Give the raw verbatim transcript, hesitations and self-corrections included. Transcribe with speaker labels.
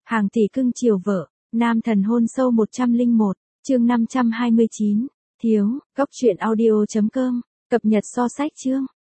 Speaker 1: Hàng tỷ cưng chiều vợ, nam thần hôn sâu một trăm lẻ một, chương năm trăm hai mươi chín, thiếu, góc truyện audio chấm com, cập nhật so sách chương.